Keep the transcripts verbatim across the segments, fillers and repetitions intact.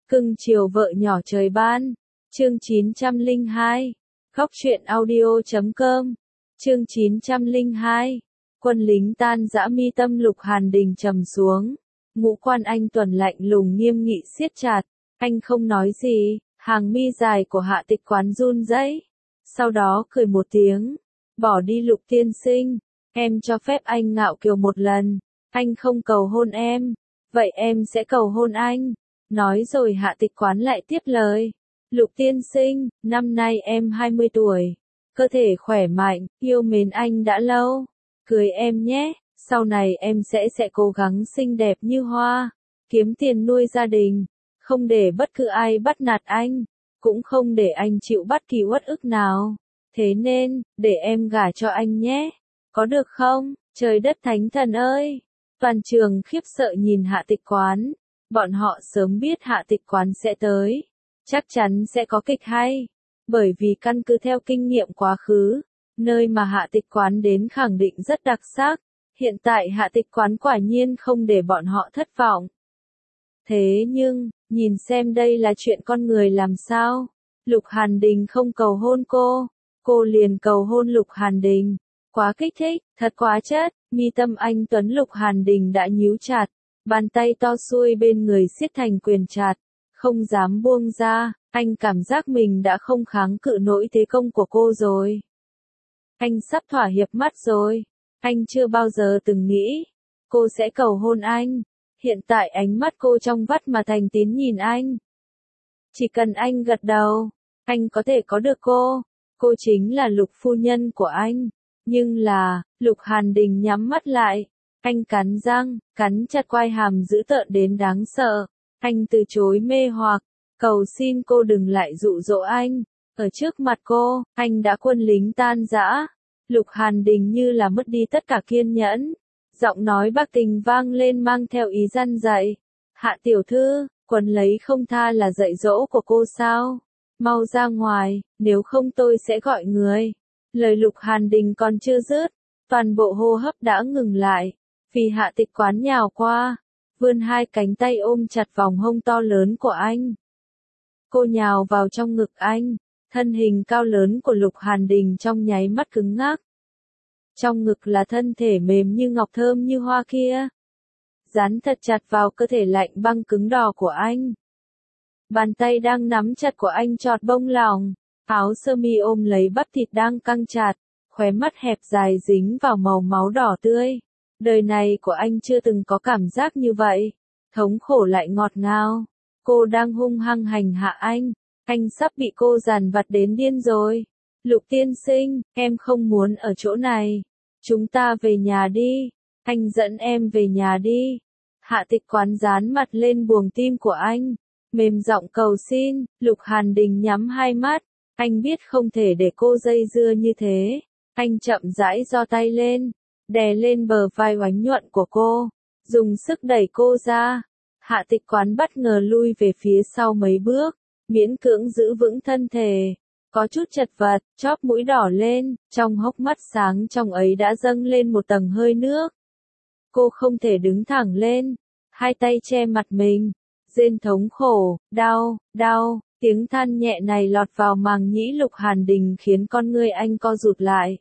Cưng chiều vợ nhỏ trời ban. Chương chín trăm lẻ hai. Khóc chuyện audio chấm com. Chương chín trăm lẻ hai. Quân lính tan rã, mi tâm Lục Hàn Đình trầm xuống. Ngũ quan anh tuần lạnh lùng nghiêm nghị siết chặt. Anh không nói gì, hàng mi dài của Hạ Tịch Quán run rẩy. Sau đó cười một tiếng. Bỏ đi Lục tiên sinh. Em cho phép anh ngạo kiều một lần. Anh không cầu hôn em. Vậy em sẽ cầu hôn anh. Nói rồi Hạ Tịch Quán lại tiếp lời. Lục tiên sinh, năm nay em hai mươi tuổi. Cơ thể khỏe mạnh, yêu mến anh đã lâu. Cưới em nhé, sau này em sẽ sẽ cố gắng xinh đẹp như hoa. Kiếm tiền nuôi gia đình. Không để bất cứ ai bắt nạt anh. Cũng không để anh chịu bất kỳ uất ức nào. Thế nên, để em gả cho anh nhé. Có được không? Trời đất thánh thần ơi! Toàn trường khiếp sợ nhìn Hạ Tịch Quán. Bọn họ sớm biết Hạ Tịch Quán sẽ tới. Chắc chắn sẽ có kịch hay. Bởi vì căn cứ theo kinh nghiệm quá khứ, nơi mà Hạ Tịch Quán đến khẳng định rất đặc sắc. Hiện tại Hạ Tịch Quán quả nhiên không để bọn họ thất vọng. Thế nhưng, nhìn xem đây là chuyện con người làm sao. Lục Hàn Đình không cầu hôn cô, cô liền cầu hôn Lục Hàn Đình. Quá kích thích, thật quá chất, mi tâm anh tuấn Lục Hàn Đình đã nhíu chặt, bàn tay to xuôi bên người siết thành quyền chặt, không dám buông ra, anh cảm giác mình đã không kháng cự nổi thế công của cô rồi. Anh sắp thỏa hiệp mắt rồi, anh chưa bao giờ từng nghĩ, cô sẽ cầu hôn anh, hiện tại ánh mắt cô trong vắt mà thành tín nhìn anh. Chỉ cần anh gật đầu, anh có thể có được cô, cô chính là Lục phu nhân của anh. Nhưng là, Lục Hàn Đình nhắm mắt lại, anh cắn răng, cắn chặt quai hàm dữ tợn đến đáng sợ, anh từ chối mê hoặc, cầu xin cô đừng lại dụ dỗ anh, ở trước mặt cô, anh đã quân lính tan rã, Lục Hàn Đình như là mất đi tất cả kiên nhẫn, giọng nói bạc tình vang lên mang theo ý răn dạy, Hạ tiểu thư, quấn lấy không tha là dạy dỗ của cô sao, mau ra ngoài, nếu không tôi sẽ gọi người. Lời Lục Hàn Đình còn chưa dứt, toàn bộ hô hấp đã ngừng lại, vì Hạ Tịch Quán nhào qua, vươn hai cánh tay ôm chặt vòng hông to lớn của anh. Cô nhào vào trong ngực anh, thân hình cao lớn của Lục Hàn Đình trong nháy mắt cứng ngắc. Trong ngực là thân thể mềm như ngọc thơm như hoa kia. Dán thật chặt vào cơ thể lạnh băng cứng đỏ của anh. Bàn tay đang nắm chặt của anh chọt bông lỏng. Áo sơ mi ôm lấy bắp thịt đang căng chặt, khóe mắt hẹp dài dính vào màu máu đỏ tươi. Đời này của anh chưa từng có cảm giác như vậy, thống khổ lại ngọt ngào. Cô đang hung hăng hành hạ anh, anh sắp bị cô giàn vặt đến điên rồi. Lục tiên sinh, em không muốn ở chỗ này. Chúng ta về nhà đi, anh dẫn em về nhà đi. Hạ Tịch Quán dán mặt lên buồng tim của anh, mềm giọng cầu xin. Lục Hàn Đình nhắm hai mắt. Anh biết không thể để cô dây dưa như thế. Anh chậm rãi giơ tay lên, đè lên bờ vai oánh nhuận của cô, dùng sức đẩy cô ra. Hạ Tịch Quán bất ngờ lui về phía sau mấy bước, miễn cưỡng giữ vững thân thể, có chút chật vật, chóp mũi đỏ lên, trong hốc mắt sáng trong ấy đã dâng lên một tầng hơi nước. Cô không thể đứng thẳng lên, hai tay che mặt mình, rên thống khổ, đau, đau. Tiếng than nhẹ này lọt vào màng nhĩ Lục Hàn Đình khiến con ngươi anh co rụt lại.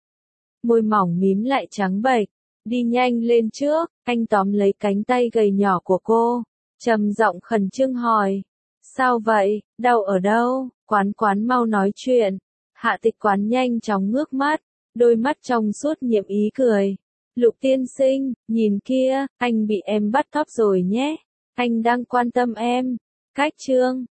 Môi mỏng mím lại trắng bệch, đi nhanh lên trước, anh tóm lấy cánh tay gầy nhỏ của cô, trầm giọng khẩn trương hỏi. Sao vậy, đau ở đâu, Quán Quán mau nói chuyện. Hạ Tịch Quán nhanh chóng ngước mắt, đôi mắt trong suốt nhiệm ý cười. Lục tiên sinh, nhìn kia, anh bị em bắt cóc rồi nhé, anh đang quan tâm em. Cách chương